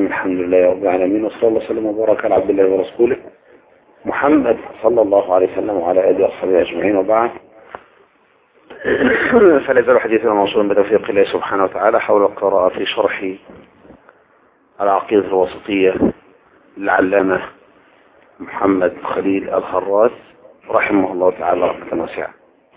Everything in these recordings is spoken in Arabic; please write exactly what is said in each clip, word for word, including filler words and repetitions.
الرحيم. الحمد لله رب العالمين، وصلى الله وسلم وبارك على عبد الله ورسوله محمد صلى الله عليه وسلم وعلى آله وصحبه أجمعين، وبعد. فلا يزال حديثنا موصولا بتوفيق الله سبحانه وتعالى حول القراءة في شرح العقيدة الوسطية للعلامة محمد خليل الخراس رحمه الله تعالى رحمة واسعة.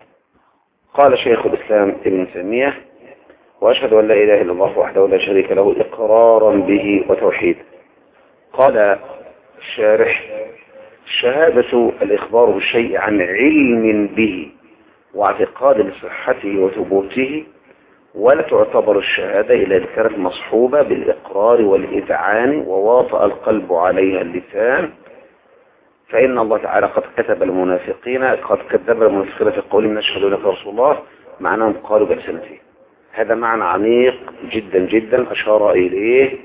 قال شيخ الإسلام ابن تيمية: وأشهد أن لا إله إلا الله وحده لا شريك له إقرارا به وتوحيدا. قال الشارح: الشهادة الإخبار بالشيء عن علم به واعتقاد لصحته وثبوته، ولا تعتبر الشهادة إلا إذا كانت مصحوبة بالإقرار والإذعان وواطأ القلب عليها اللسان، فإن الله تعالى قد كتب المنافقين قد كذب المنافقين في قولهم نشهد لك رسول الله، معناهم قالوا بألسنتهم. هذا معنى عميق جدا جدا أشار إليه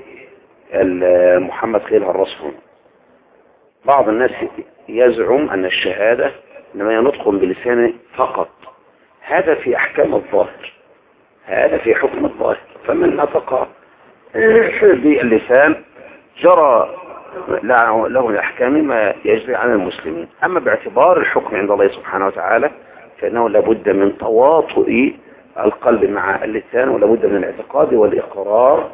محمد خليل الرصفون. بعض الناس يزعم أن الشهادة إنما ينطق بلسانه فقط، هذا في أحكام الظاهر، هذا في حكم الظاهر، فمن نطق باللسان جرى له الأحكام ما يجري عن المسلمين. أما باعتبار الحكم عند الله سبحانه وتعالى فإنه لابد من تواطؤ القلب مع اللسان، ولابد من الاعتقاد والإقرار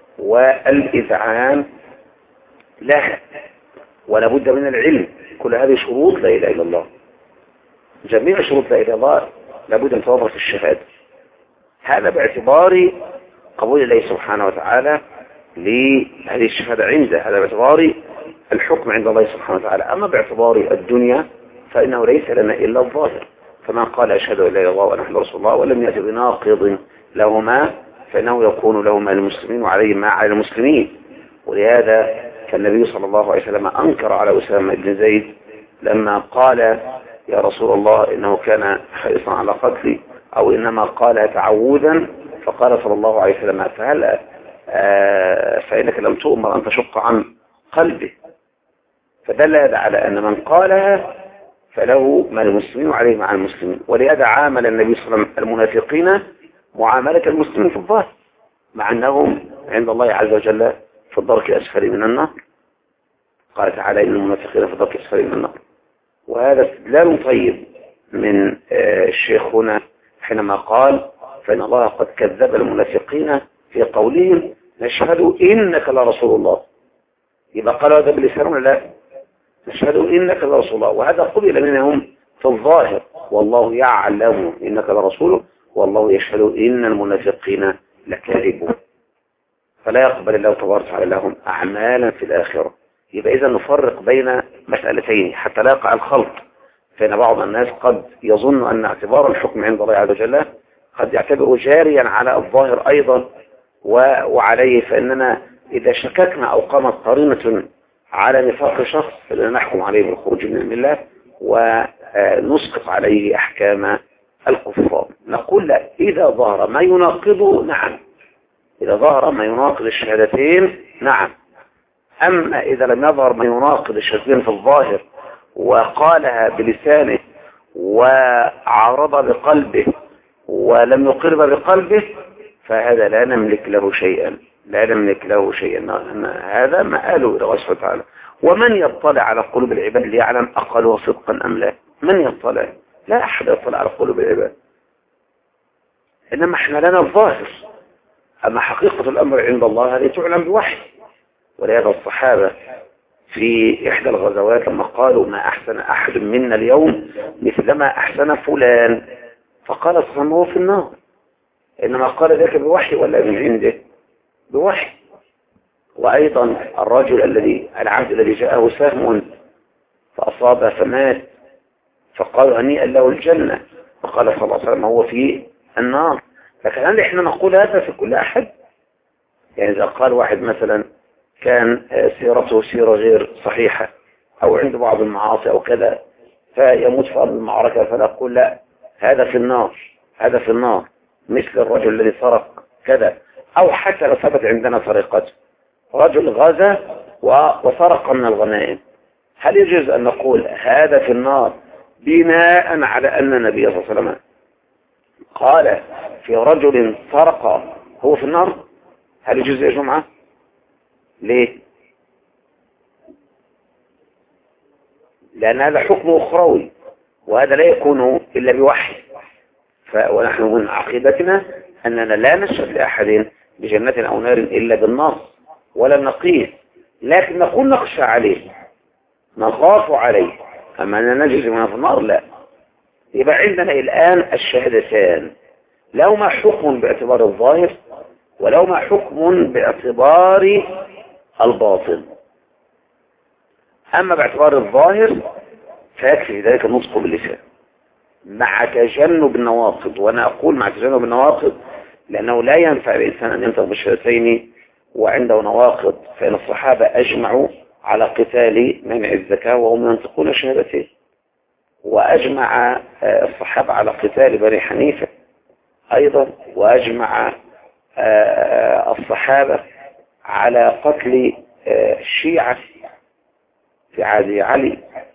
والإذعان لها، ولابد من العلم. كل هذه شروط لا إله إلا الله، جميع شروط لا إله إلا الله لابد أن توفر في الشهادة. هذا باعتبار قبول الله سبحانه وتعالى لهذه الشهادة عنده، هذا باعتبار الحكم عند الله سبحانه وتعالى. أما باعتبار الدنيا فإنه ليس لنا إلا الظاهر، فمن قال أشهد أن لا إله إلا الله وأن محمدا رسول الله ولم يأت بناقض لهما فإنه يكون لهما المسلمين وعليه ما على المسلمين. ولهذا فالنبي صلى الله عليه وسلم أنكر على أسامة بن زيد لما قال يا رسول الله إنه كان حريصا على قتلي، أو إنما قال تعوذا، فقال صلى الله عليه وسلم فهل آه فإنك لم تؤمر أن تشق عن قلبه، فدل هذا على أن من قالها فله ما المسلمين وعليه مع المسلمين. ولهذا عامل النبي صلى الله عليه وسلم المنافقين معاملة المسلمين في الظاهر، مع أنهم عند الله عز وجل في الدرك الأسفل من النار. قال تعالى إن المنافقين في الدرك الأسفل من النار. وهذا استدلال طيب من الشيخ هنا حينما قال فإن الله قد كذب المنافقين في قولهم نشهد إنك لرسول الله. يبقى قالوا هذا بلسان ولا لا؟ نشهد إنك لرسول الله، وهذا قبل منهم في الظاهر، والله يعلم إنك لرسوله والله يشهد إن المنافقين لكاذبون. فلا يقبل الله تبارك وتعالى لهم أعمالا في الآخرة. يبقى إذا نفرق بين مسألتين حتى لا يقع الخلط، فإن بعض الناس قد يظن أن اعتبار الحكم عند الله عز وجل قد يعتبره جاريا على الظاهر أيضا وعليه، فإننا إذا شككنا أو قامت قرينة على نفاق شخص فإننا نحكم عليه بالخروج من الملة ونسقط عليه أحكام الكفار. نقول لا، إذا ظهر ما يناقضه نعم، إذا ظهر ما يناقض الشهادتين نعم. أما إذا لم يظهر ما يناقض الشهادتين في الظاهر وقالها بلسانه وعارض بقلبه ولم يقر بقلبه فهذا لا نملك له شيئا، لا نملك له شيئا. هذا مآله إلى الله سبحانه وتعالى. ومن يطلع على قلوب العباد ليعلم أقلها صدقا أم لا؟ من يطلع؟ لا أحد يطلع على قلوب العباد، إنما احنا لنا الظاهر. أما حقيقة الأمر عند الله هذه تعلم بوحي. ولهذا الصحابة في إحدى الغزوات لما قالوا ما أحسن أحد منا اليوم مثلما أحسن فلان، فقال صلى هو في النار، إنما قال ذلك بوحي ولا من عنده؟ بوحي. وأيضا الرجل الذي العبد الذي جاءه سهم فأصابه فمات، فقالوا هنيئا له الجنة، فقال صلى الله عليه وسلم هو في النار. لكن هل إحنا نقول هذا في كل أحد؟ يعني إذا قال واحد مثلا كان سيرته سيرة غير صحيحة أو عنده بعض المعاصي أو كذا فيموت في أرض المعركة فنقول لا هذا في النار، هذا في النار، مثل الرجل الذي سرق كذا. أو حتى لو ثبت عندنا سرقته، رجل غزا وسرق من الغنائم، هل يجوز أن نقول هذا في النار بناء على أن النبي صلى الله عليه وسلم قال في رجل سرق هو في النار؟ هل يجوز يا جماعة؟ ليه؟ لأن هذا حكم أخروي، وهذا لا يكون إلا بوحي. ونحن من عقيدتنا أننا لا نشهد لأحد بجنة أو نار إلا بالنص ولا نقيس، لكن نقول نخشى عليه، نخاف عليه، أما أننا نجزم في النار لا. يبقى عندنا الآن الشهادتان، لهما حكم باعتبار الظاهر ولهما حكم باعتبار الباطن. أما باعتبار الظاهر فيكفي ذلك النطق باللسان مع تجنب النواقض. وأنا أقول مع تجنب النواقض لأنه لا ينفع الإنسان أن ينطق بالشهادتين وعنده نواقض، فإن الصحابة أجمعوا على قتال منع الزكاة وهم ينطقون الشهادتين، وأجمع الصحابة على قتال بني حنيفة أيضا، وأجمع الصحابة على قتل الشيعة في عهد علي.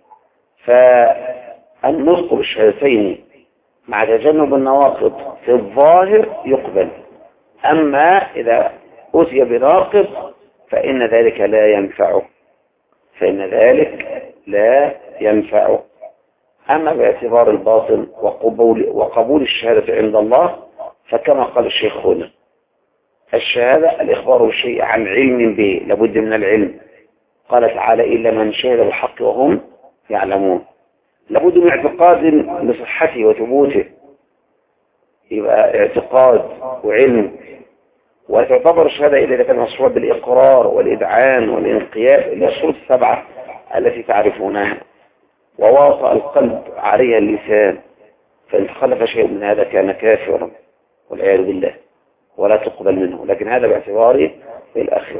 فالنطق بالشهادتين مع تجنب النواقض في الظاهر يقبل، أما إذا أتي بناقض فإن ذلك لا ينفعه فإن ذلك لا ينفعه. أما باعتبار الباطن وقبول, وقبول الشهادة عند الله فكما قال الشيخ هنا، الشهادة الإخبار بالشيء عن علم به، لابد من العلم. قال تعالى إلا من شهد بالحق وهم يعلمون، لابد من اعتقاد لصحته وثبوته، يبقى اعتقاد وعلم. وتعتبر الشهادة إذا كان مشروع بالإقرار والإذعان والإنقياد إلى الشروط السبعة التي تعرفونها، وواطأ القلب عليها اللسان، فإن تخلف شيء من هذا كان كافرا والعياذ بالله ولا تقبل منه. لكن هذا باعتبار الآخرة،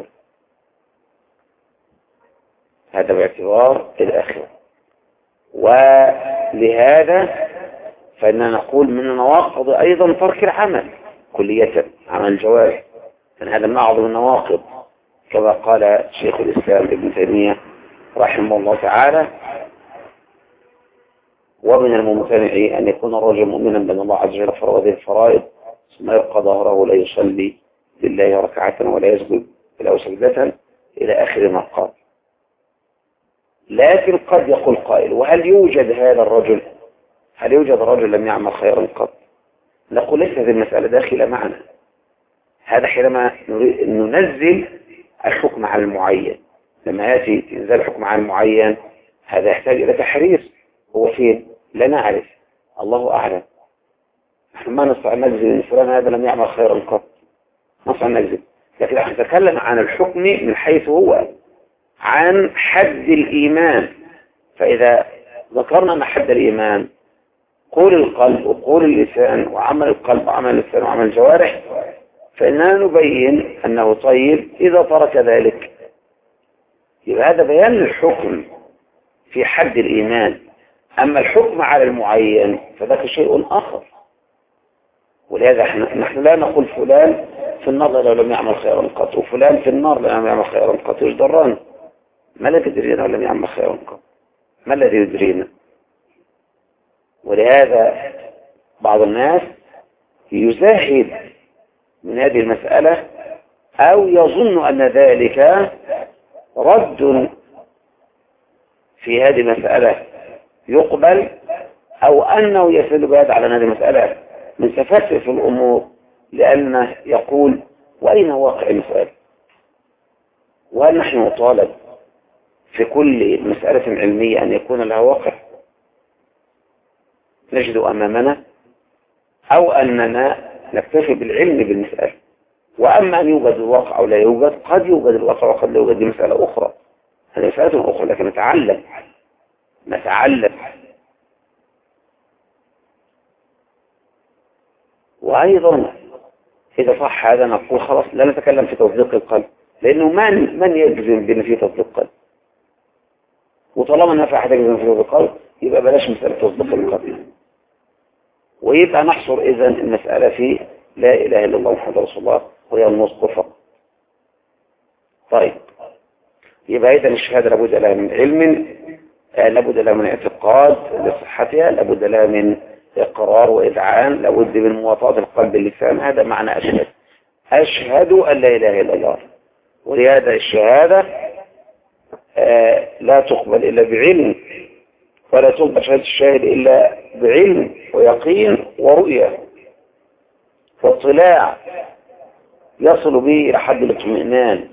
هذا باعتبار الآخرة. ولهذا فإننا نقول من النواقض أيضا ترك العمل كلية، عمل الجوارح، فإن هذا من أعظم النواقض كما قال شيخ الإسلام ابن تيمية رحمه الله تعالى: ومن الممتنع أن يكون الرجل مؤمنا بأن الله عز وجل فرض هذه الفرائض ثم يبقى ظهره لا يصلي لله ركعة ولا يسجد له سجدة إلى آخر ما قال. لكن قد يقول قائل: وهل يوجد هذا الرجل؟ هل يوجد رجل لم يعمل خيرا قط؟ نقول ليس هذه المسألة داخلة معنا، هذا حينما ننزل الحكم على المعين. لما يأتي تنزل الحكم على المعين هذا يحتاج إلى تحرير. هو فين؟ لا نعرف، الله أعلم. نحن ما نستطيع أن نجزم إن فلان هذا لم يعمل خيرا قط، ما نستطيع أن نجزم، لكن نحن نتكلم عن الحكم من حيث هو عن حد الإيمان. فإذا ذكرنا أن حد الإيمان قول القلب وقول اللسان وعمل القلب وعمل اللسان وعمل الجوارح، فإننا نبين أنه طيب إذا ترك ذلك. يبقى هذا بيان الحكم في حد الإيمان. أما الحكم على المعين فذاك شيء آخر. ولهذا نحن لا نقول فلان في النار لو لم يعمل خيرا قط، وفلان في النار لو لم يعمل خيرا قط. ايش ضرنا؟ ما الذي يدرينا لو لم يعمل خيرا قط؟ ما الذي يدرينا؟ ولهذا بعض الناس يزاهد من هذه المسألة أو يظن أن ذلك رد في هذه المسألة يقبل، أو أنه يسد بهذا على هذه المسألة من تفسر في الأمور، لأنه يقول: وأين واقع المسألة؟ وهل نحن نطالب في كل مسألة علمية أن يكون لها واقع نجد أمامنا، أو أننا نكتفي بالعلم بالمسألة؟ وأما أن يوجد الواقع أو لا يوجد، قد يوجد الواقع وقد لا يوجد، مسألة أخرى، هذه مسألة أخرى، لكن نتعلم نتعلم وأيضا إذا صح هذا نقول خلاص لا نتكلم في تصديق القلب، لأنه من من يجزم بأن في تصديق القلب؟ وطالما ما في أحد يجزم في تصديق القلب يبقى بلاش مسألة تصديق القلب، ويبقى نحصر إذن المسألة في لا إله إلا الله محمد رسول الله وهي النطق فقط. طيب، يبقى إذن الشهادة لابد لها من علم، لابد لها من اعتقاد لصحتها، لابد لها من إقرار وإذعان، لابد من مواطأة القلب باللسان. هذا معنى أشهد. أشهد أن لا إله إلا الله، ولهذا الشهادة آه لا تقبل إلا بعلم، ولا تقبل شهادة الشاهد إلا بعلم ويقين ورؤية واطلاع يصل به إلى حد الاطمئنان.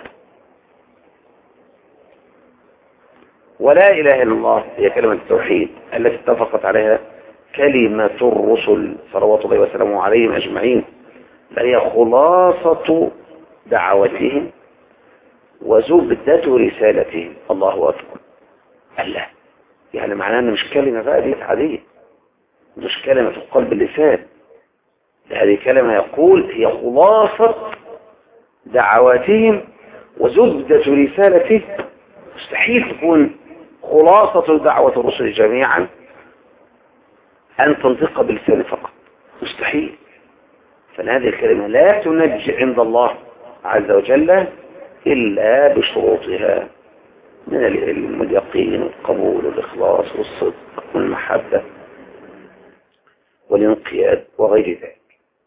ولا إله إلا الله هي كلمة التوحيد التي اتفقت عليها كلمة الرسل صلوات الله وسلامه عليهم أجمعين، بل هي خلاصة دعوتهم وزبدة رسالتهم. الله أكبر. الله يعني معناه أن مش كلمة بقى دي عادية، مش كلمة في قلب اللسان، هذه كلمة يقول هي خلاصة دعواتهم وزبدة رسالتهم. مستحيل تكون خلاصة دعوة الرسل جميعا أن تنطق باللسان فقط، مستحيل. فهذه الكلمة لا تنجي عند الله عز وجل إلا بشروطها من العلم واليقين والقبول والإخلاص والصدق والمحبة والانقياد وغير ذلك.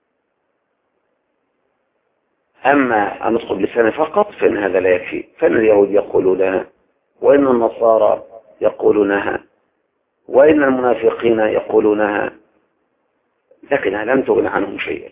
أما أن نطق باللسان فقط فإن هذا لا يكفي، فإن اليهود يقولونها، وإن النصارى يقولونها، وإن المنافقين يقولونها، لكنها لم تغن عنهم شيئا.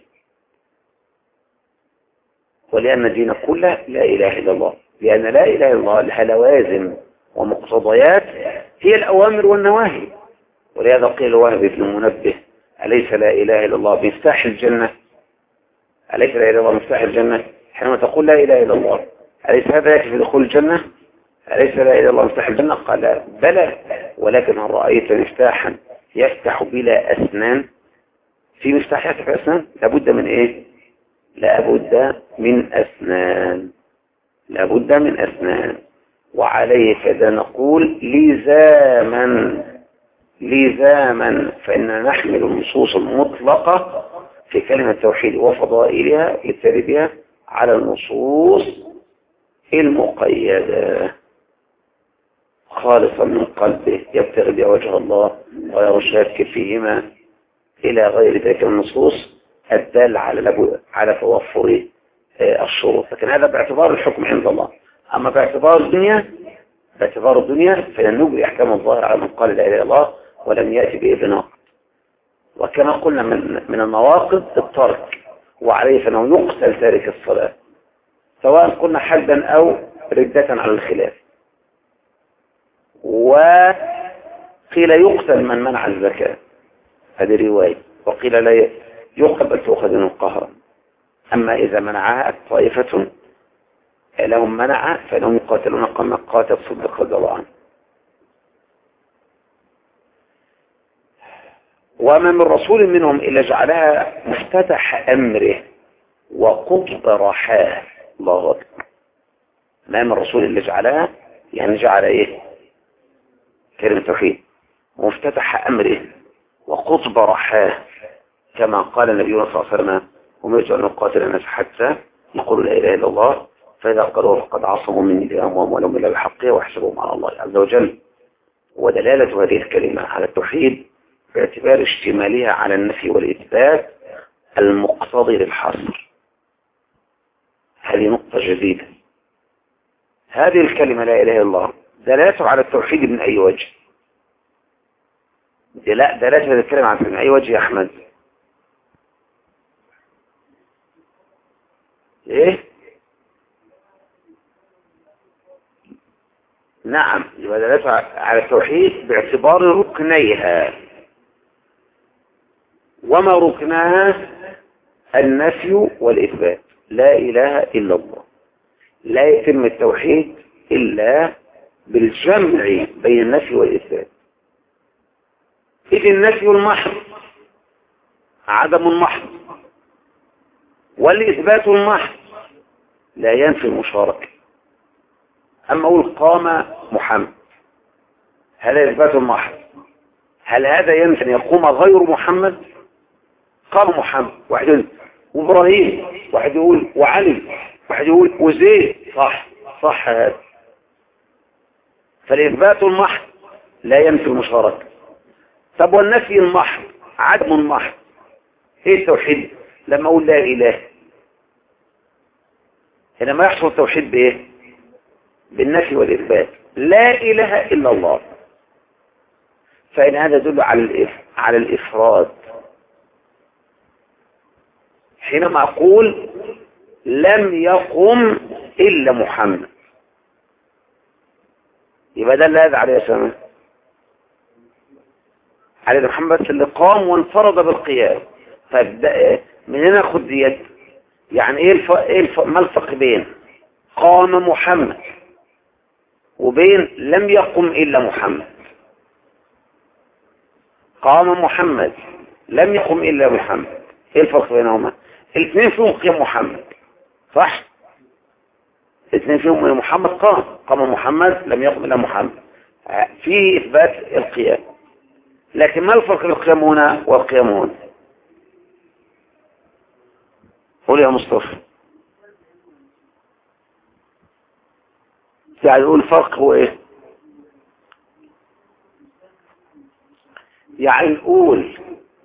ولأن الدين كله لا إله إلا الله، لأن لا إله إلا الله لها لوازم ومقتضيات هي الأوامر والنواهي. ولهذا قيل وهب بن منبه: أليس لا إله إلا الله مفتاح الجنة؟ أليس لا إله إلا الله مفتاح الجنة؟ حينما تقول لا إله إلا الله أليس هذا يكفي دخول الجنة؟ أليس لا إله إلا الله مفتاح الجنة؟ قال بلى، ولكن هل رأيت مفتاحا يفتح بلا أسنان؟ في مفتاح يفتح بلا أسنان؟ لابد من إيه؟ لابد من أسنان، لابد من أسنان. وعليه كذا نقول لزاما لزاما فإننا نحمل النصوص المطلقة في كلمة التوحيد وفضائلها للتربية على النصوص المقيدة، خالصا من قلبه يبتغي بوجه الله غير شاك فيهما إلى غير ذلك النصوص الدال على على توفر الشروط. لكن هذا باعتبار الحكم عند الله. أما باعتبار الدنيا باعتبار الدنيا فإن نجري أحكام الظاهر على من قال لا إله إلا الله ولم يأتي به بناقض. وكما قلنا من من النواقض الترك، وعليه فإنه يقتل تارك الصلاة سواء قلنا حدا أو ردة على الخلاف. وقيل يقتل من منع الزكاة، هذه رواية، وقيل لا يقتل بل تؤخذ منه قهرا. أما إذا منعها طائفة لهم منع فإنهم يقاتلون كما قاتل صدق رضي الله عنه. وما من رسول منهم إلا جعلها مفتتح أمره وقطب رحاه. الله أكبر. ما من رسول إلا جعلها يعني جعل إيه؟ كلمة توحيد مفتتح أمره وقطب رحاه، كما قال النبي صلى الله عليه وسلم: هم يجعلون نقاتل الناس حتى يقولوا لا إله إلا الله، فإذا قالوا فقد عصموا مني دماءهم ولهم إلا بحقها وحسبهم على الله عز وجل. ودلالة هذه الكلمة على التوحيد باعتبار اشتمالها على النفي والإثبات المقتضي للحصر. هذه نقطة جديدة. هذه الكلمة لا إله إلا الله دلالته على التوحيد من أي وجه؟ لا، دلالة هذه الكلمة على من أي وجه يا أحمد؟ إيه؟ نعم، يبقى دلالته على التوحيد باعتبار ركنيها. وما ركناها؟ النفي والإثبات. لا إله إلا الله. لا يتم التوحيد إلا بالجمع بين النفي والإثبات. إذ النفي المحض عدم المحض، والإثبات المحض لا ينفي المشاركة. أما أقول قام محمد، هذا إثبات المحض. هل هذا ينفي أن يقوم غير محمد؟ قام محمد، واحد يقول وإبراهيم، واحد يقول وعلي، واحد يقول وزيد، صح صح هذا. فالإثبات المحض لا ينفي المشاركة. طب والنفي المحض عدم المحض، ايه التوحيد؟ لما اقول لا اله حينما يحصل التوحيد بايه؟ بالنفي والاثبات. لا اله الا الله، فان هذا يدل على الإف... على الافراد. حينما اقول لم يقم الا محمد، يبقى ده اللي هذا عليه السلام عليه محمد اللي قام وانفرد بالقيام. فمن هنا خد ديت يعني ايه الف... ايه الف... ما الفرق بين قام محمد وبين لم يقم الا محمد؟ قام محمد لم يقم الا محمد، ايه الفرق بينهما؟ الاثنين فيهم قيام محمد، صح؟ الاثنين فيهم محمد قام قام محمد لم يقم الا محمد، فيه اثبات القيام. لكن ما الفرق بين القيام هنا والقيام هنا؟ قول يا مصطفى. يعني يقول الفرق هو ايه؟ يعني نقول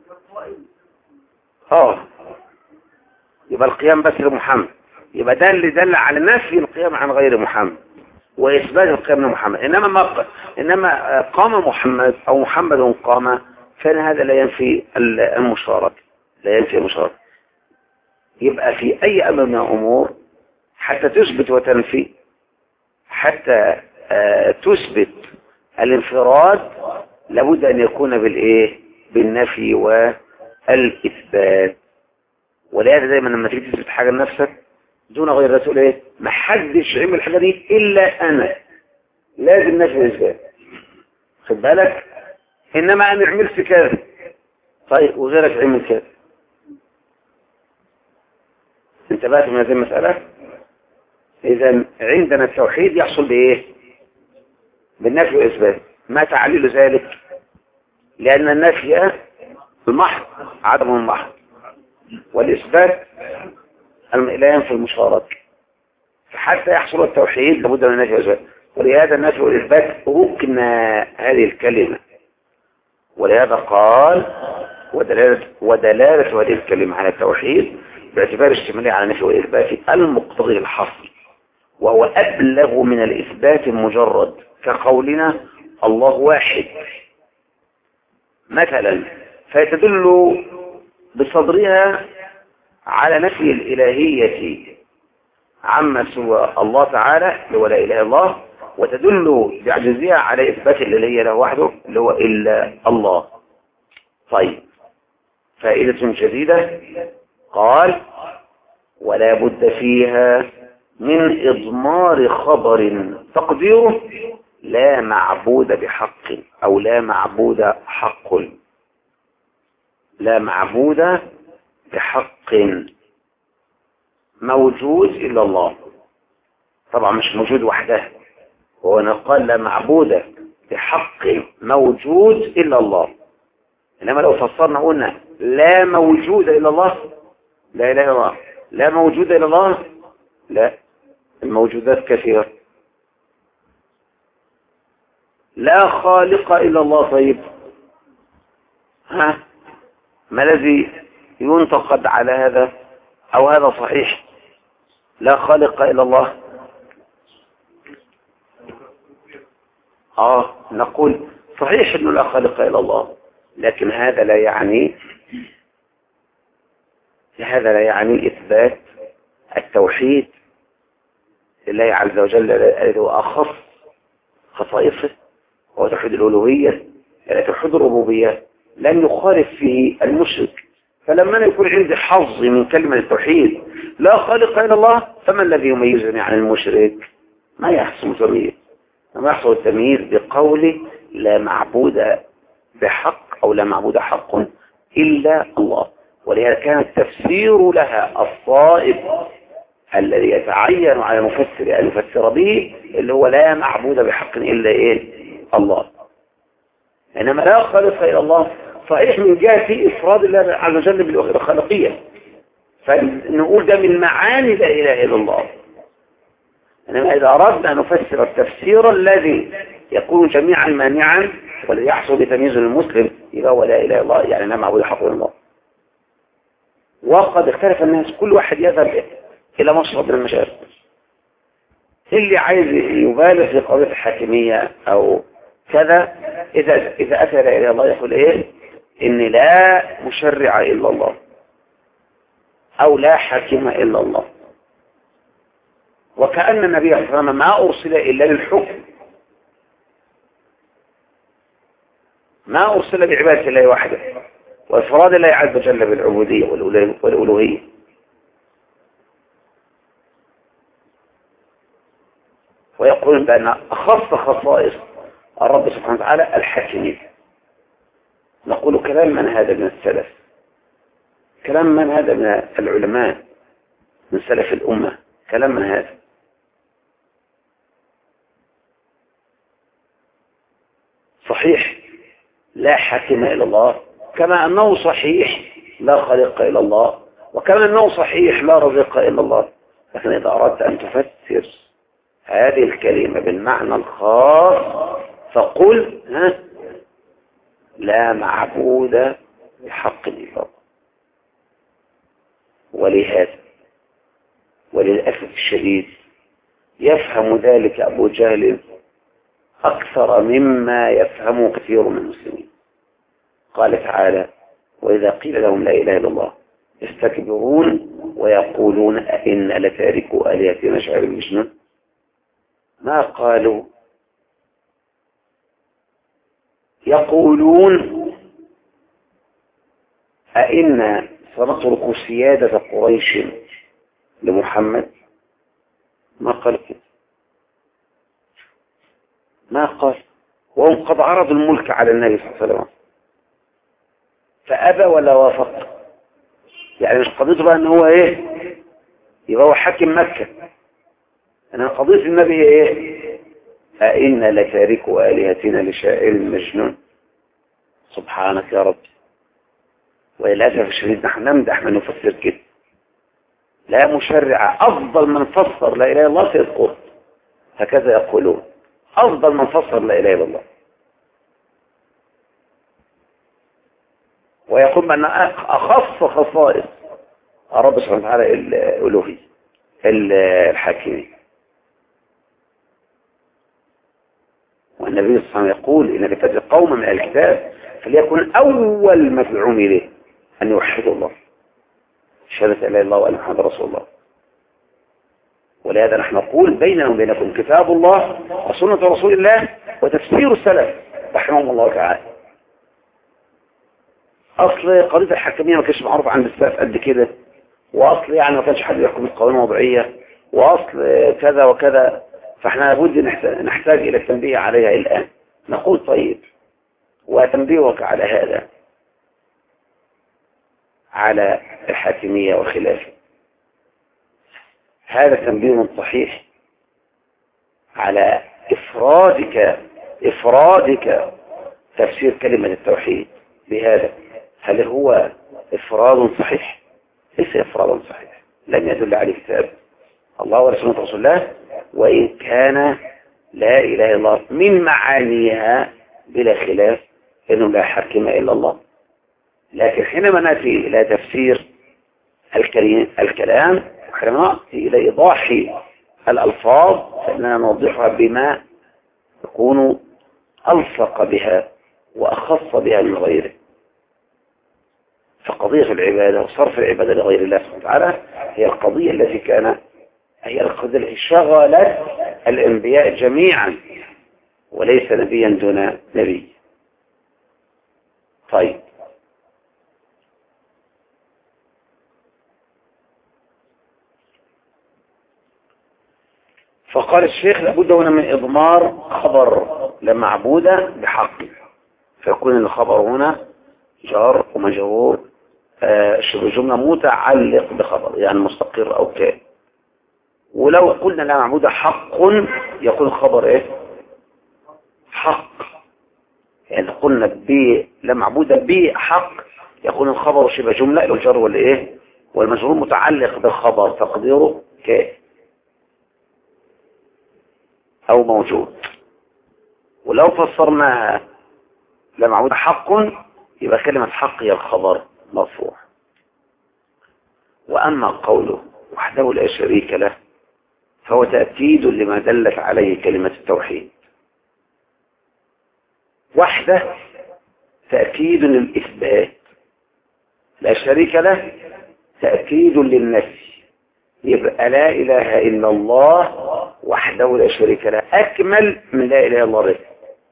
اه يبقى القيام بس لمحمد، يبقى ده اللي دل على نفي القيام عن غير محمد واثبات القيام لمحمد. انما ما انما قام محمد او محمد قام، فان هذا لا ينفي المشاركه، لا ينفي المشاركه. يبقى في اي امر من الامور حتى تثبت وتنفي، حتى آه تثبت الانفراد، لابد ان يكون بالايه؟ بالنفي والاثبات. ولهذا دايما لما تيجي تثبت حاجه لنفسك دون غير تقول ايه؟ ما حدش عمل الحاجه دي الا انا، لازم نفي واثبات، خد بالك. انما انا عملت كذا، طيب وغيرك عمل كذا، انتبهت من هذه المساله؟ اذا عندنا التوحيد يحصل بايه؟ بالنفي والاثبات. ما تعليل ذلك؟ لان النفي المحض عدم المحض، والاثبات لا ينفي المشاركه. فحتى يحصل التوحيد لابد من النفي والاثبات، ولهذا النفي والاثبات ركن هذه الكلمه. ولهذا قال ودلاله ودلاله هذه الكلمه على التوحيد باعتبار اشتمالها على النفي والاثبات المقتضي الحصر، وهو ابلغ من الاثبات المجرد، كقولنا الله واحد مثلا، فيتدل بصدرها على نفي الإلهية عما سوى الله تعالى اللي هو لا إله إلا الله، وتدل بعجزها على إثبات الإلهية له وحده اللي هو إلا الله. طيب، فائدة جديدة، قال ولا بد فيها من إضمار خبر تقديره لا معبود بحق، أو لا معبود حق، لا معبود بحق موجود إلا الله. طبعا مش موجود وحده، هو قال لا معبود بحق موجود إلا الله. إنما لو فسرنا قلنا لا موجود إلا الله، لا إله إلا الله، لا موجود إلا الله، لا، الموجودات كثيرة. لا خالق إلا الله، طيب ها ما الذي ينتقد على هذا؟ أو هذا صحيح لا خالق إلا الله؟ آه نقول صحيح أنه لا خالق إلا الله، لكن هذا لا يعني هذا لا يعني إثبات التوحيد لله عز وجل الذي هو أخص خصائصه، هو توحيد الألوهية، يعني توحيد الربوبية لم يخالف فيه المشرك. فلما يكون عندي حظ من كلمة التوحيد لا خالق إلا الله، فما الذي يميزني عن المشرك؟ ما يحصل تمييز، ما يحصل التمييز بقول لا معبود بحق أو لا معبود حق إلا الله. ولهذا كان التفسير لها الصائب الذي يتعين على المفسر أن يفسر به اللي هو لا معبود بحق إلا إيه؟ الله. إنما لا خالق إلا الله صحيح من جهة إفراد الله عز وجل بالخالقية، فنقول ده من معاني لا إله إلا الله. إنما إذا أردنا أن نفسر التفسير الذي يكون جميعا مانعا وليحصل بتمييز المسلم، يبقى هو لا إله إلا الله، يعني لا معبود حق إلا الله. وقد اختلف الناس، كل واحد يذهب إلى مشرب من المشارب. اللي عايز يبالغ في قضية الحاكمية أو كذا، إذا إذا أتى إلى الله يقول إيه؟ إن لا مشرع إلا الله أو لا حاكم إلا الله. وكأن النبي صلى الله عليه وسلم ما أرسل إلا للحكم، ما أرسل بعبادة الله وحده وإفراد الله عز وجل بالعبودية والألوهية. ويقولون بأن أخص خصائص الرب سبحانه وتعالى الحاكمية. نقول كلام من هذا من السلف، كلام من هذا من العلماء من سلف الأمة، كلام من هذا. صحيح لا حاكم إلا الله، كما أنه صحيح لا خالق إلا الله، وكما أنه صحيح لا رزق إلا الله. لكن إذا أردت أن تفسر هذه الكلمة بالمعنى الخاص فقل ها لا معبود بحق إلا الله. ولهذا وللأسف الشديد يفهم ذلك أبو جهل أكثر مما يفهمه كثير من المسلمين. قال تعالى: وإذا قيل لهم لا إله إلا الله يستكبرون ويقولون أئن لتاركوا آلهتنا شاعر مجنون. ما قالوا يقولون أئن سنترك سيادة قريش لمحمد. ما قال كده، ما قال. وهم قد عرضوا الملك على النبي صلى الله عليه وسلم فأبى ولا وافق. يعني مش قضيته بقى ان هو ايه يبقى هو حاكم مكة، انا قضية النبي هي ايه؟ أئن لتاركوا آلهتنا لشاعر مجنون. سبحانك يا رب. وللأسف الشديد نحن نمدح من نفسر كده. لا مشرع. أفضل من فسر لا إله إلا الله سيد قطب، هكذا يقولون، أفضل من فسر لا إله إلا الله. ويقول بأن أخص خصائص الرب سبحانه وتعالى الألوهية الحاكمية. والنبي صلى الله عليه وسلم يقول: إنك تأتي قوما من الكتاب فليكن أول ما تدعون إليه أن يوحدوا الله، شهادة لا إله إلا الله وأن محمد رسول الله. ولهذا نحن نقول: بيننا وبينكم كتاب الله وسنة رسول الله وتفسير السلف رحمهم الله تعالى. أصل قضية الحاكمية ما كانش معروف عند السلف قد كده، وأصل يعني ما كانش حد يحكم القوانين الوضعية، وأصل كذا وكذا. فاحنا لابد نحتاج إلى التنبيه عليها الآن. نقول: طيب، وتنبيهك على هذا، على الحاكمية والخلافة، هذا تنبيه صحيح على إفرادك إفرادك تفسير كلمة التوحيد بهذا. هل هو إفراد صحيح؟ ليس إفراد صحيح، لم يدل عليه كتاب الله ورسوله رسول الله، وإن كان لا إله إلا الله من معانيها بلا خلاف إنه لا حاكم إلا الله. لكن حينما نأتي إلى تفسير الكلام، حينما نأتي إلى إيضاح الألفاظ، فإننا نوضحها بما يكون ألصق بها وأخص بها من غيره. فقضية العبادة وصرف العبادة لغير الله سبحانه وتعالى هي القضية التي كان هي القضية التي شغلت الأنبياء جميعا، وليس نبيا دون نبي. طيب، فقال الشيخ: لابد هنا من إضمار خبر لمعبود بحق، فيكون الخبر هنا جار ومجرور، شبه جملة متعلق بخبر، يعني مستقر أو كائن. ولو قلنا لا معبود حق يكون الخبر ايه؟ حق. يعني قلنا ب لا معبود بحق يكون الخبر شبه جملة، الجار والايه والمجرور متعلق بالخبر، تقديره كائن أو موجود. ولو فسرناها لا معبود حق يبقى كلمة حق هي الخبر مرفوع. وأما قوله وحده لا شريك له فهو تأكيد لما دلت عليه كلمة التوحيد. وحده تأكيد للإثبات، لا شريك له تأكيد للنفي. يبقى لا إله إلا الله وحده لا شريك له أكمل من لا إله إلا الله رزق.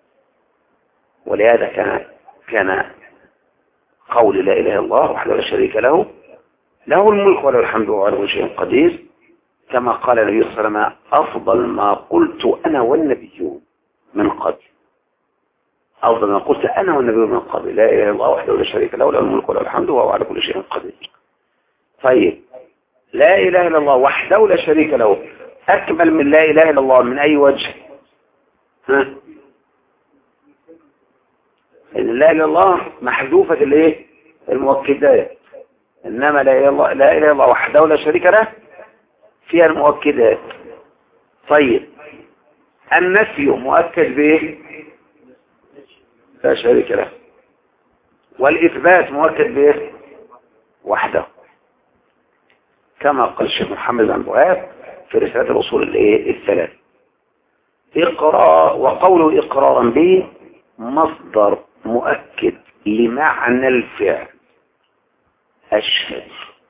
ولهذا كان كان قول لا إله إلا الله وحده لا شريك له له الملك وله الحمد وهو على كل شيء قدير، كما قال النبي صلى الله عليه وسلم أفضل ما قلت أنا والنبيون من قبل. أفضل ما قلت أنا والنبيون من قبل لا إله إلا الله وحده لا شريك له له الملك وله الحمد وهو على كل شيء قدير. طيب لا إله إلا الله وحده لا شريك له أكمل من لا إله إلا الله من أي وجه؟ ها؟ إن لا إله إلا الله محذوفة الإيه؟ المؤكدات، إنما لا إله إلا الله لا إله إلا الله وحده لا شريك له فيها المؤكدات. طيب النفي مؤكد بإيه؟ لا شريك له. والإثبات مؤكد بإيه؟ وحده، كما قال الشيخ محمد بن وهاب في رسالة الأصول الإيه؟ الثلاث. إقرار، وقوله إقرارا به مصدر مؤكد لمعنى الفعل أشهد،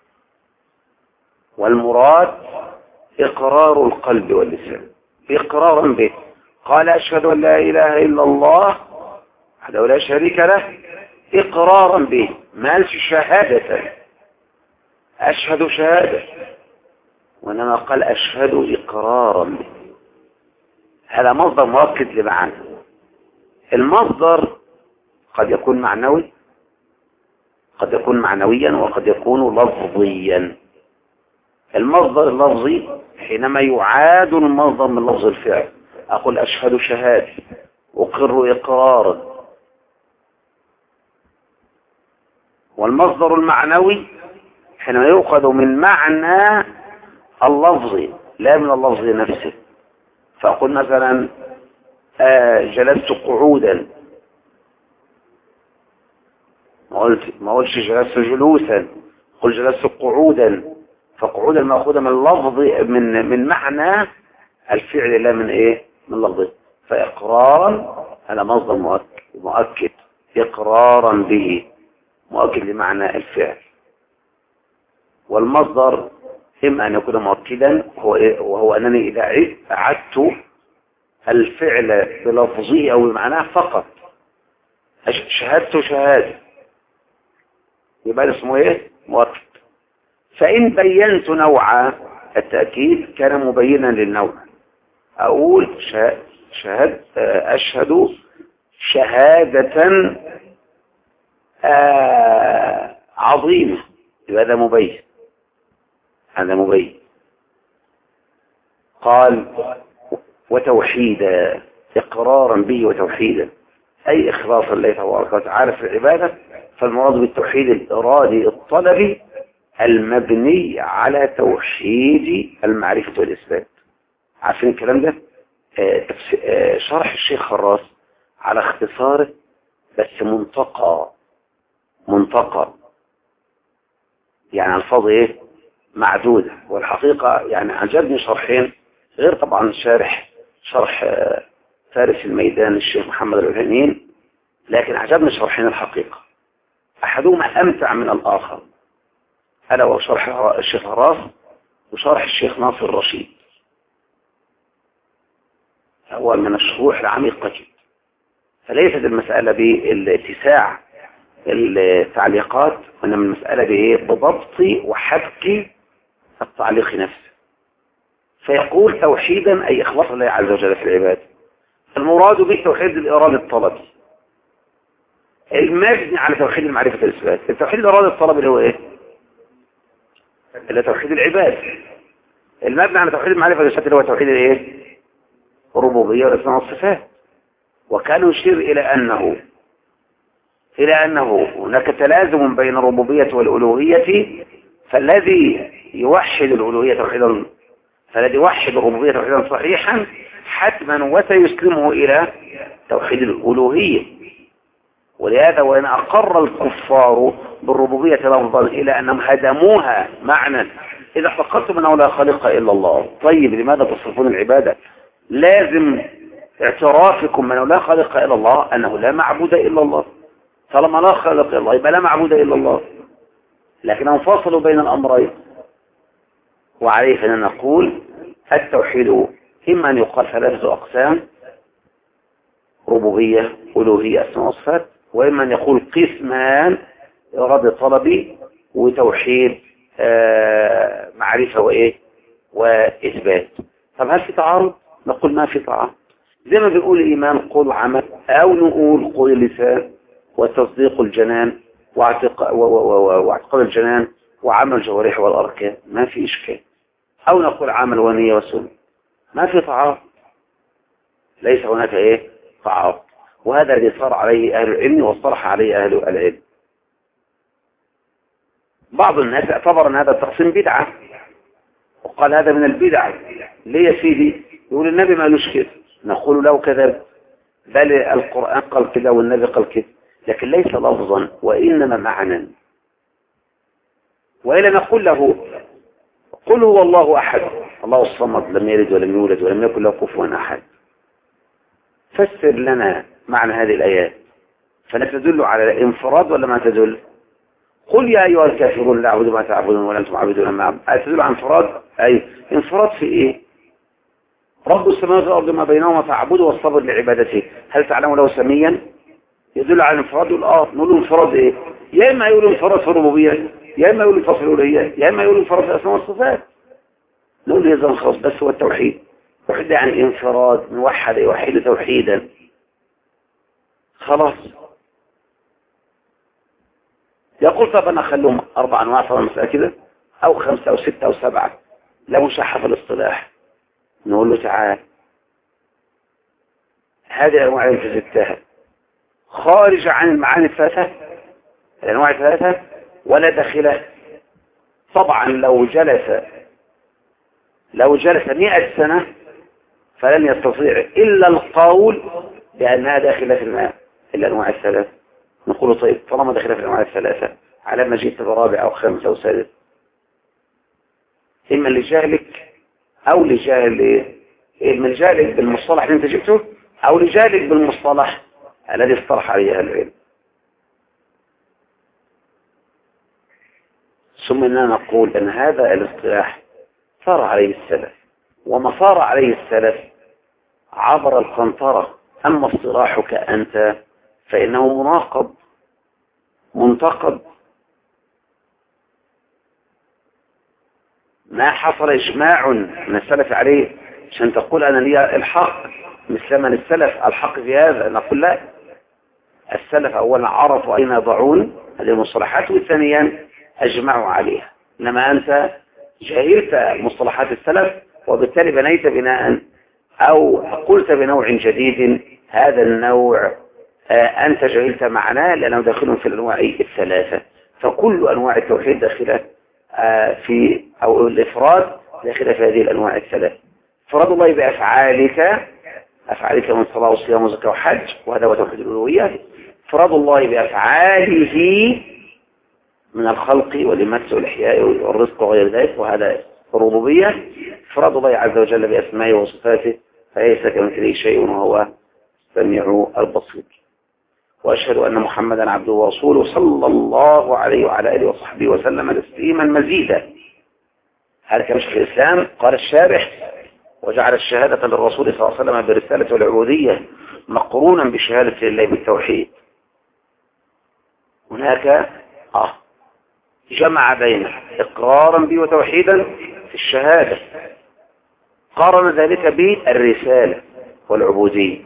والمراد إقرار القلب واللسان. إقرارا به قال أشهد أن لا إله إلا الله وحده لا شريك له إقرارا به، ما قالش شهادة أشهد شهادة، وإنما قال أشهد إقرارا به. هذا مصدر مؤكد لمعنى. المصدر قد يكون معنوي، قد يكون معنويا وقد يكون لفظيا. المصدر اللفظي حينما يعاد المصدر من لفظ الفعل، أقول أشهد شهادة أقر إقرارا. والمصدر المعنوي حينما يؤخذ من معنى اللفظي لا من اللفظ نفسه، فأقول مثلا آه جلست قعودا، ما قلت ما قلتش جلست جلوسا، قل جلست قعودا، فقعودا مأخوذة من اللفظ من من معنى الفعل لا من ايه؟ من لفظه. فإقرارا هذا مصدر مؤكد مؤكد إقرارا به مؤكد لمعنى الفعل. والمصدر إما أن يكون مؤكدا وهو أنني إذا أعدت الفعل بلفظه أو بمعناه فقط، شهدت شهادة، يبقى اسمه إيه؟ مؤكد. فإن بينت نوع التأكيد كان مبينا للنوع، أقول شهد أشهد شهادة آه عظيمة، يبقى هذا مبين، هذا مبين. قال وتوحيدا إقرارا به وتوحيدا أي إخلاصا لله تبارك وتعالى في العبادة. فالمراد بالتوحيد الإرادي الطلبي المبني على توحيد المعرفة والإثبات. عارفين الكلام ده؟ آه آه شرح الشيخ خراس على اختصاره بس منطقة منطقة يعني الفاظ ايه معدودة. والحقيقة يعني عجبني شرحين، غير طبعا شارح شرح آه فارس الميدان الشيخ محمد العثيمين، لكن عجبني شرحين الحقيقة، أحدهما أمتع من الآخر، ألا وهو شرح الشيخ خراس وشرح الشيخ ناصر الرشيد. هو من الشروح العميقة جدا. فليست المسألة بالاتساع التعليقات، وإنما المسألة بإيه؟ بضبط وحبك التعليق نفسه. فيقول توحيدا أي إخلاص الله عز وجل في العباد. المراد به توحيد الإرادة الطلبي المبني على توحيد المعرفة والإثبات. التوحيد الإرادة الطلبي اللي هو إيه؟ اللي توحيد العباد. المبني على توحيد المعرفة والإثبات اللي هو توحيد الإيه؟ الربوبية والأسماء والصفات. وكان يشير إلى أنه إلى أنه هناك تلازم بين الربوبية والألوهية، فالذي يوحد الألوهية توحيدا فالذي يوحد الربوبية توحيدا صحيحا حتما وسيسلمه إلى توحيد الألوهية. ولهذا وإن أقر الكفار بالربوبية لفظا إلى أنهم هدموها معنى إذا اعتقدتم أنه لا خالق إلا الله، طيب لماذا تصرفون العبادة؟ لازم اعترافكم من أنه لا خالق إلا الله أنه لا معبود إلا الله. طالما لا خالق إلا الله يبقى لا معبود إلا الله، لكنهم فاصلوا بين الأمرين. وعليه فإننا نقول التوحيد إما أن يقال ثلاثة أقسام: ربوبية، ألوهية، أسماء وصفات، وإما أن يقول قسمان: إرادة طلبي وتوحيد آه معرفة وإيه وإثبات. طب هل في تعارض؟ نقول ما في تعارض. زي ما بنقول الإيمان قول وعمل، أو نقول قول اللسان وتصديق الجنان واعتقاد الجنان وعمل الجوارح والأركان، ما في إشكال. أو نقول عمل ونية وسنة، ما في تعارض، ليس هناك إيه تعارض. وهذا الذي صار عليه أهل العلم واصطلح عليه أهل العلم. بعض الناس اعتبر أن هذا التقسيم بدعة وقال هذا من البدع. ليه يا سيدي؟ يقول النبي ما قالوش كده. نقول له كذب، بل القرآن قال كده والنبي قال كده، لكن ليس لفظا وإنما معنى. وإلا نقول له قل هو الله أحد الله الصمد لم يلد ولم يولد ولم يكن له كفوا أحد. فسر لنا معنى هذه الآيات، فنتدل على الانفراد ولا ما تدل؟ قل يا أيها الكافرون لا أعبد ما تعبدون ولا أنتم عابدون ما أعبد. تدل على انفراد؟ أي انفراد في إيه؟ رب السماوات والأرض ما بينهما فاعبده واصطبر لعبادته، هل تعلم له سميا؟ يدل على الانفراد والآخر. نقول انفراد إيه؟ يا إما يقول انفراد في الربوبية، يا إما يقول انفراد في الألوهية، يا إما يقول انفراد في الأسماء والصفات. نقول له إذا خلاص بس هو التوحيد. التوحيد يعني انفراد، موحد يوحد توحيدا، خلاص. يقول طب أنا أخلهم أربع أنواع في المسألة كده، أو خمسة أو ستة أو سبعة، لا مشحف الاصطلاح. نقول له تعال، هذه الأنواع اللي انت زدتها خارجة عن المعاني الثلاثة، الأنواع الثلاثة، ولا داخلة؟ طبعا لو جلس لو جلس مئة سنة فلن يستطيع إلا القول بأنها داخلة في الماء الأنواع الثلاثة. نقول طيب طالما داخلة في الأنواع الثلاثة، على ما جئت برابع أو خامس أو سادس، إما لجهلك أو لجهل إما لجهلك بالمصطلح اللي أنت جبته، أو لجهلك بالمصطلح الذي اصطلح عليه أهل العلم. ثم أننا نقول أن هذا الاصطلاح صار عليه السلف، وما صار عليه السلف عبر القنطرة. أما اصطلاحك أنت فإنه مناقض منتقد. ما حصل إجماع من السلف عليه عشان تقول أنا لي الحق مثل من السلف الحق في هذا. نقول لا، السلف أولا عرفوا أين يضعون هذه المصطلحات، وثانيا أجمعوا عليها. إنما أنت جهلت مصطلحات السلف وبالتالي بنيت بناء أو قلت بنوع جديد. هذا النوع آه أنت جهلت معناه لأنه داخل في الأنواع الثلاثة. فكل أنواع التوحيد داخلة آه في أو الإفراد داخلة في هذه الأنواع الثلاثة. إفراد الله بأفعالك، أفعالك من صلاة وصيام وزكاة وحج، وهذا هو توحيد الألوهية. إفراد الله بأفعاله من الخلق والإماتة والإحياء والرزق وغير ذلك، وهذا الربوبية. إفراد الله عز وجل بأسمائه وصفاته فليس كمثله شيء وهو السميع البصير. وأشهد أن محمدا عبده ورسوله صلى الله عليه وعلى آله وصحبه وسلم تسليما مزيدا. هذا كما شيخ الإسلام قال الشارح: وجعل الشهادة للرسول صلى الله عليه وسلم بالرسالة والعبودية مقرونا بشهادة لله بالتوحيد. هناك آه جمع بين إقرارا به وتوحيدا في الشهادة، قارن ذلك بالرسالة والعبودية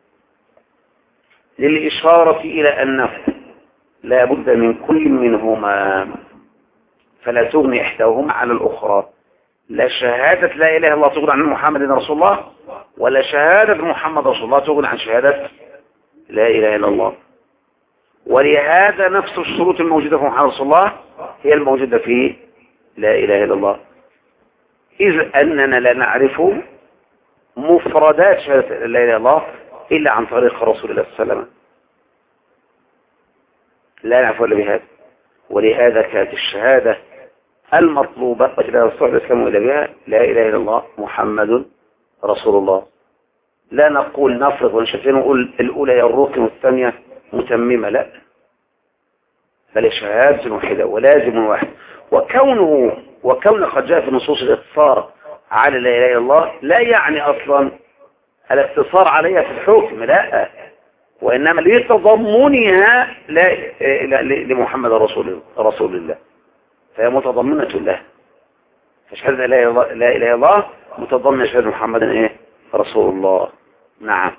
للإشارة إلى أنه لا بد من كل منهما، فلا تغني إحداهما على الأخرى. لا شهادة لا إله إلا الله تغني عن محمد رسول الله، ولا شهادة محمد رسول الله تغني عن شهادة لا إله إلا الله. ولهذا نفس الشروط الموجودة في محمد رسول الله هي الموجودة في لا إله إلا الله، إذ أننا لا نعرف مفردات شهادة لا إله إلا الله إلا عن طريق رسول الله صلى الله عليه وسلم، لا نعرف إلا بهذا. ولهذا كانت الشهادة المطلوبة وإذا الصحبة الإسلام إلى بها لا إله إلا الله محمد رسول الله. لا نقول نفرض ونشتين ونقول الأولى هي الركن والثانية متممة، لا، بل شهادة واحدة ولازم واحد. وكونه وكون قد جاء في نصوص الاقتصار على لا إله إلا الله لا يعني أصلا الاقتصار عليها في الحكم، لا، وإنما لتضمنها لا لمحمد رسول رسول الله، فهي متضمنة له. فشهادة لا إله إلا الله متضمنة شهادة محمد إيه رسول الله. نعم.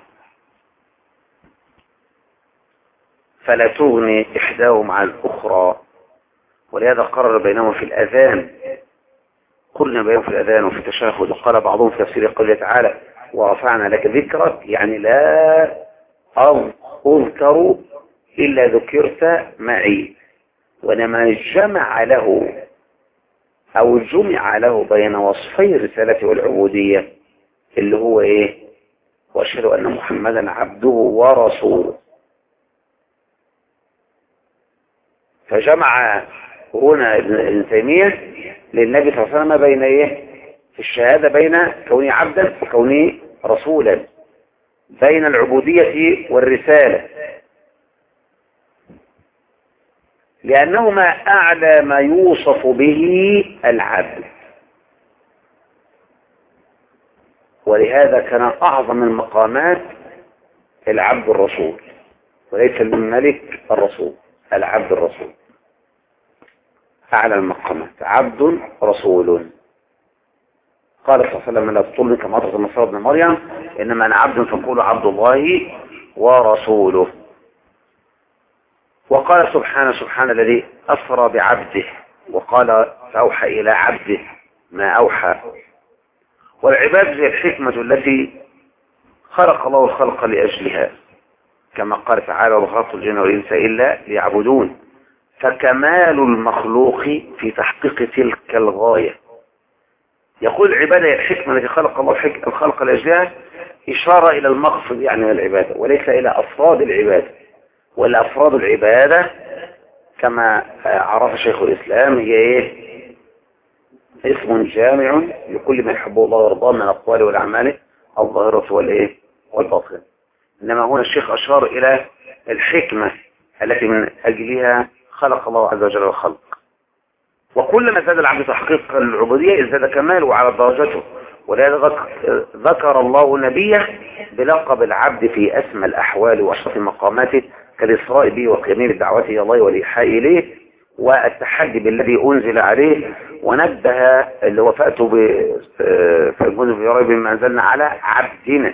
فلا تغني إحداهما عن الأخرى، ولهذا قرر بينهم في الأذان، قلنا بينهم في الأذان وفي التشهد. وقال بعضهم في تفسير قوله تعالى ورفعنا لك ذكرك، يعني لا أذكر إلا ذكرت معي. ولما جمع له أو جمع له بين وصفي الرسالة والعبودية اللي هو إيه؟ وأشهد أن محمدا عبده ورسوله. فجمع هنا ابن تيمية للنبي صلى الله عليه وسلم بين إيه؟ في الشهادة بين كونه عبدا وكونه رسولا، بين العبودية والرسالة، لأنهما أعلى ما يوصف به العبد. ولهذا كان أعظم المقامات العبد الرسول، وليس الملك الرسول، العبد الرسول أعلى المقامات، عبد رسول. قال صلى الله عليه وسلم لا تطلني كما أطلق النصارى ابن مريم، إنما أنا عبد فقولوا عبد الله ورسوله. وقال سبحانه سبحان الذي أسرى بعبده، وقال فأوحى إلى عبده ما أوحى. والعباد هي الحكمة التي خلق الله الخلق لأجلها، كما قال تعالى وخلقت الجن والإنس إلا ليعبدون. فكمال المخلوق في تحقيق تلك الغاية. يقول العبادة هي الحكمة التي خلق الله الخلق لأجلها، إشارة إلى المقصد يعني العبادة، وليس إلى أفراد العبادة. ولا أفراد العبادة كما عرف شيخ الإسلام هي إيه؟ اسم جامع لكل ما يحبه الله ويرضاه من الأقوال والأعمال الظاهرة والإيه والباطنة. إنما هنا الشيخ أشار إلى الحكمة التي من أجلها خلق الله عز وجل الخلق. وكلما زاد العبد تحقيق العبودية ازداد كماله على درجته. ولهذا ذكر الله نبيه بلقب العبد في أسمى الأحوال وأشرف مقاماته، كالإسراء به وقيامه بالدعوة إلى الله والإيحاء إليه والتحدي بالذي أنزل عليه. ونبه اللي هو فأتوا فالجنود في ريب ما أنزلنا على عبدنا.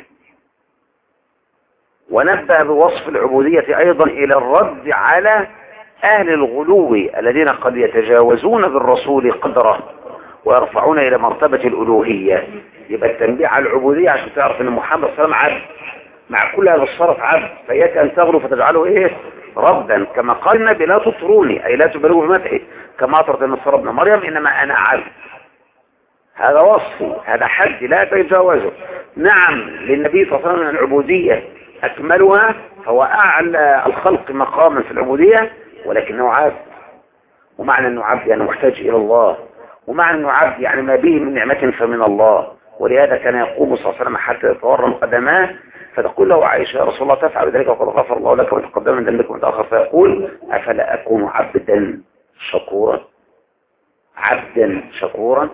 ونبه بوصف العبودية أيضا إلى الرد على أهل الغلو الذين قد يتجاوزون بالرسول قدره ويرفعون إلى مرتبة الألوهية. يبقى التنبيه على العبودية عشان تعرف أن محمد صلى الله عليه وسلم عبد، مع كل هذا الصرف عبد، فإياك أن تغلو فتجعله إيه ربا، كما قال النبي لا تطروني أي لا تبلغوا بمدحي كما أطرت النصارى ابن مريم، إنما أنا عبد. هذا وصفي، هذا حد لا تتجاوزه. نعم للنبي صلى الله عليه وسلم من العبودية أكملها، فهو أعلى الخلق مقاما في العبودية، ولكنه عبد. ومعنى أنه عبد يعني محتاج إلى الله، ومعنى أنه عبد يعني ما به من نعمة فمن الله. ولهذا كان يقوم صلى الله عليه وسلم حتى يتورم قدماه، فتقول له عائشة يا رسول الله تفعل ذلك وقد غفر الله لك وتقدم من ذنبك وتأخر، فيقول أفلا أكون عبدا شكورا، عبدا شكورا.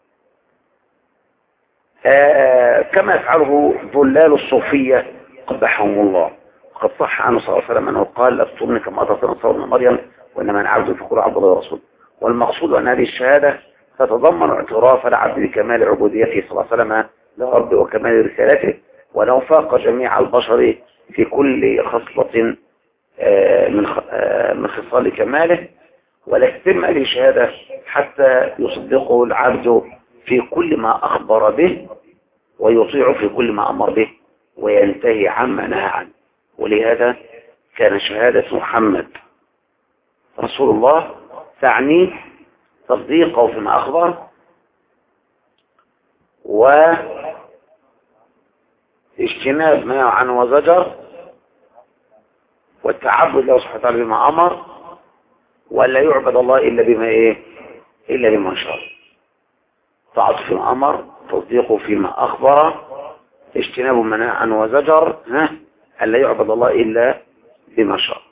آه كما يفعله ظلال الصوفية قبحهم الله. وقد صح عنه صلى الله عليه وسلم أنه قال أبطلني كما أطلت النصارى ابن مريم، وإنما أنا عبد فقول عبد الله ورسول. والمقصود أن هذه الشهادة تتضمن اعتراف العبد بكمال عبوديته صلى الله عليه وسلم لربه وكمال رسالته، ولو فاق جميع البشر في كل خصلة من من خصال كماله. ولا تتم هذه الشهادة حتى يصدقه العبد في كل ما أخبر به ويطيع في كل ما أمر به وينتهي عما نهى عنه. ولهذا كان شهادة محمد رسول الله تعني تصديقه فيما أخبر واجتناب ما عنه وزجر، والتعبد له سبحانه وتعالى بما أمر، ولا يعبد الله إلا بما إيه إلا لمن شاء. طاعته فيما أمر، تصديقه فيما أخبر، اجتناب مناعا وزجر، ها ألا يعبد الله إلا بما شاء.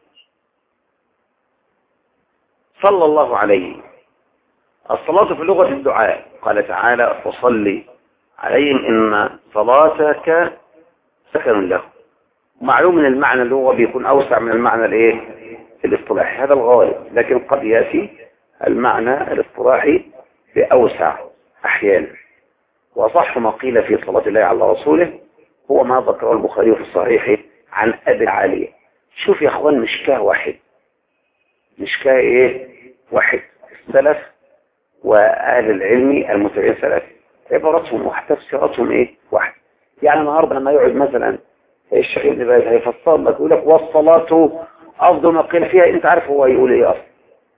صلى الله عليه. الصلاة في لغة الدعاء، قال تعالى وصلي عليهم إن صلاتك سكن له. معلوم من المعنى اللغة بيكون أوسع من المعنى الايه الاصطلاحي، هذا الغالب، لكن قد يأتي المعنى الاصطلاحي بأوسع أحيانا. وصح ما قيل في صلاة الله على رسوله هو ما ذكره البخاري في الصحيح عن أبي العالية. شوف يا أخوان، مشكاه واحد، مشكاه إيه واحد، السلف وأهل العلم المتبعين سلف عبارتهم واحدة، تفسيراتهم إيه واحد. يعني النهارده لما يقعد مثلا الشيخ ابن باز هيفسر لك يقول لك والصلاة أفضل ما قيل فيها، أنت عارف هو يقول إيه أصلا،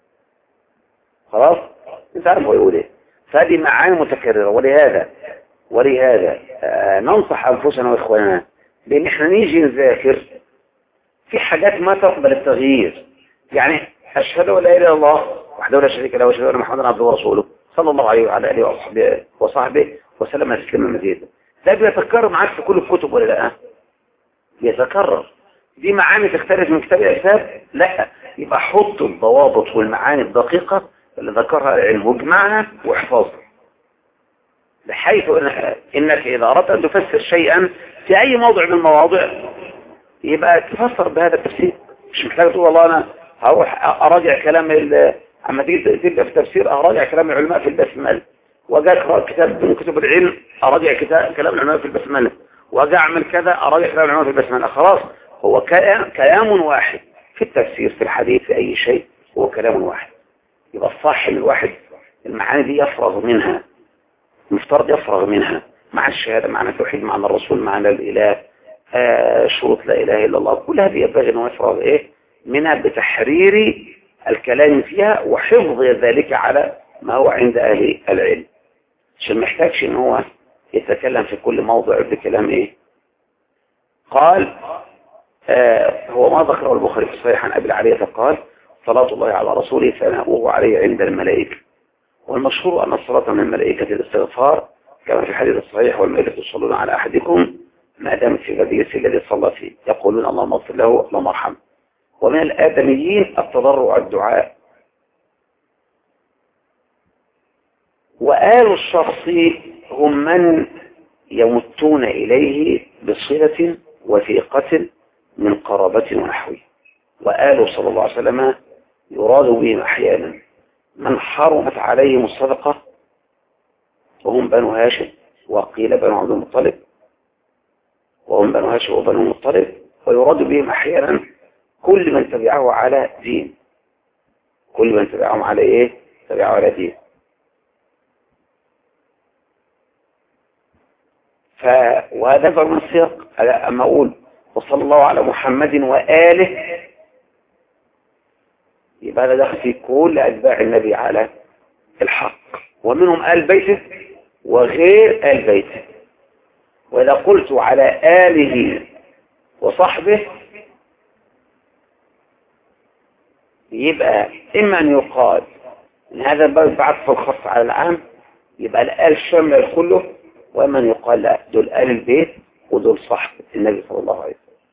خلاص أنت عارف هو يقول إيه. فهذه معاني متكررة. ولهذا ولهذا آه ننصح أنفسنا وإخواننا بأن إحنا نيجي نذاكر في حاجات ما تقبل التغيير. يعني أشهد أن لا إله إلا الله وحده لا شريك له وأشهد أن محمدا عبده ورسوله صلى الله عليه وعلى آله وصحبه وصحبه وسلم تسليما مزيدا. ده بيتكرر معاك في كل الكتب ولا لا؟ يتكرر. دي معاني تختلف من كتاب إلى كتاب؟ لا. يبقى حط الضوابط والمعاني الدقيقة اللي ذكرها العلم واجمعها واحفظها، بحيث إنك إذا أردت أن تفسر شيئا في أي موضع من المواضع يبقى تفسر بهذا التفسير. مش محتاج تقول والله أنا هروح أراجع كلام أما تيجي تبدأ في تفسير أراجع كلام العلماء في البسملة، وأجي أقرأ كتاب من كتب العلم أراجع كتاب كلام العلماء في البسملة، وأجي أعمل كذا أراجع كلام العلماء في البسملة. خلاص، هو كلام واحد في التفسير في الحديث في أي شيء، هو كلام واحد. يبقى الصح من الواحد المعاني دي يفرغ منها، المفترض يفرغ منها مع الشهادة، معنى التوحيد، معنى الرسول، معنى الإله، آه شروط لا إله إلا الله، كل هذه ينبغي أنه يفرغ إيه منها بتحرير الكلام فيها وحفظ ذلك على ما هو عند أهل العلم، عشان ما يحتاجش ان هو يتكلم في كل موضع بكلام ايه. قال آه هو ما ذكره البخاري في الصحيح عن ابي العالية قال صلاة الله على رسوله ثناؤه عليه عند الملائكة، والمشهور ان الصلاة من الملائكة الاستغفار كما في الحديث الصحيح والملائكة يصلون على احدكم ما دام في مجلسه الذي صلى فيه يقولون اللهم اغفر له اللهم ارحمه. ومن الآدميين التضرع الدعاء. وآل الشخص هم من يمتون إليه بصلة وثيقة من قرابة ونحوه. وآل صلى الله عليه وسلم يراد بهم أحيانا من حرمت عليهم الصدقة وهم بنو هاشم، وقيل بنو عبد المطلب، وهم بنو هاشم وبنو المطلب. ويراد بهم أحيانا كل من تبعه على دين، كل من تبعهم على إيه؟ تبعه على دين. ف... وهذا من السياق. أما أقول وصلى الله على محمد وآله يبقى هذا دخل في كل أتباع النبي على الحق، ومنهم آل بيته وغير آل بيته. وإذا قلت على آله وصحبه يبقى إما أن يقال إن هذا الباب بعطف الخاص على العام يبقى الآل شامل كله، وإما أن يقال لا دول آل البيت ودول صحب النبي صلى الله عليه وسلم.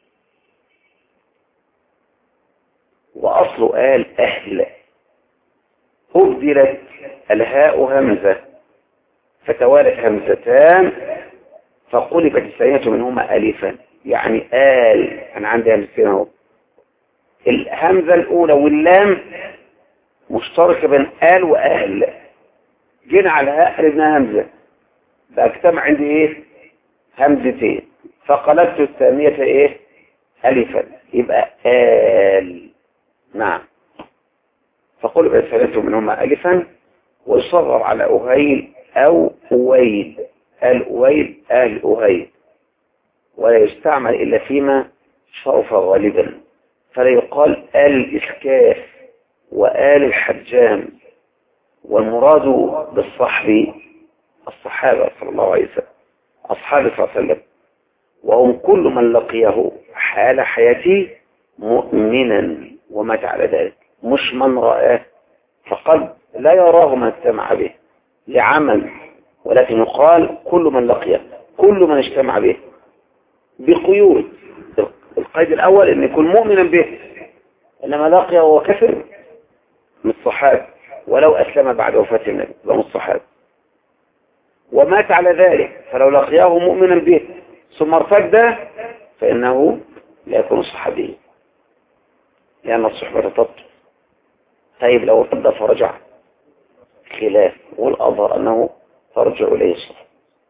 وأصل آل أهل أبدلت الهاء همزة فتوالت همزتان فقلبت الثانية منهما ألفا، يعني آل. أنا عندي همزتين اهو، الهمزة الأولى واللام مشتركة بين آل وأهل، جينا على هاء قلبنا همزة فاجتمع عندي إيه همزتين فقلبت الثانية إيه ألفا يبقى آل. نعم، فقلبت الثانية منهما ألفا ويصغر على أهيل أو أويد، آل أويد آل أهيل، ولا يستعمل إلا فيما شرف غالبا، فلا يقال آل الإسكاف وآل الحجام. والمراد بالصحب الصحابة صلى الله عليه وسلم، أصحاب صلى الله عليه وسلم، وهم كل من لقيه حال حياته مؤمنا ومات على ذلك، مش من رآه فقد لا يراه من اجتمع به لعمل، ولكن يقال كل من لقيه، كل من اجتمع به، بقيود. القيد الأول أن يكون مؤمنا به، إنما لقيه وهو كفر من الصحابة، ولو أسلم بعد وفاة النبي من الصحابة ومات على ذلك، فلو لقياه مؤمنا به ثم ارتد فإنه لا يكون صحابيا، لأن الصحبة تبطل. طيب لو ارتد فرجع، خلاف، والأظهر أنه ترجع إليه الصحبة.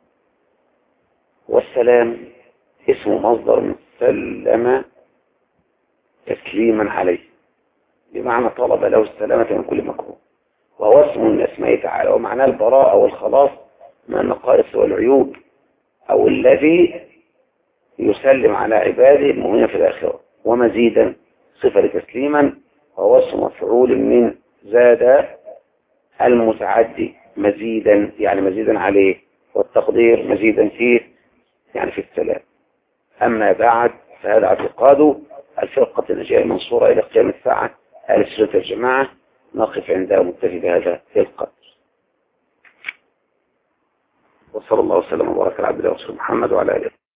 والسلام اسم مصدر من سلم تسليما عليه، بمعنى طلب له السلامة من كل مكروه، وهو اسم من اسمه تعالى، ومعناه البراءة والخلاص من النقائص والعيوب، أو الذي يسلم على عباده المؤمنين في الآخرة. ومزيدا صفة لتسليما، وهو اسم مفعول من زاد المتعدي، مزيدا يعني مزيدا عليه، والتقدير مزيدا فيه يعني في السلام. أما بعد، فهذا اعتقاد الفرقة الناجية المنصورة إلى قيام الساعة أهل السنة الجماعة. نقف عندها مكتفي بهذا القدر، وصلى الله وسلم وبارك على عبد الله ورسوله محمد وعلى آله.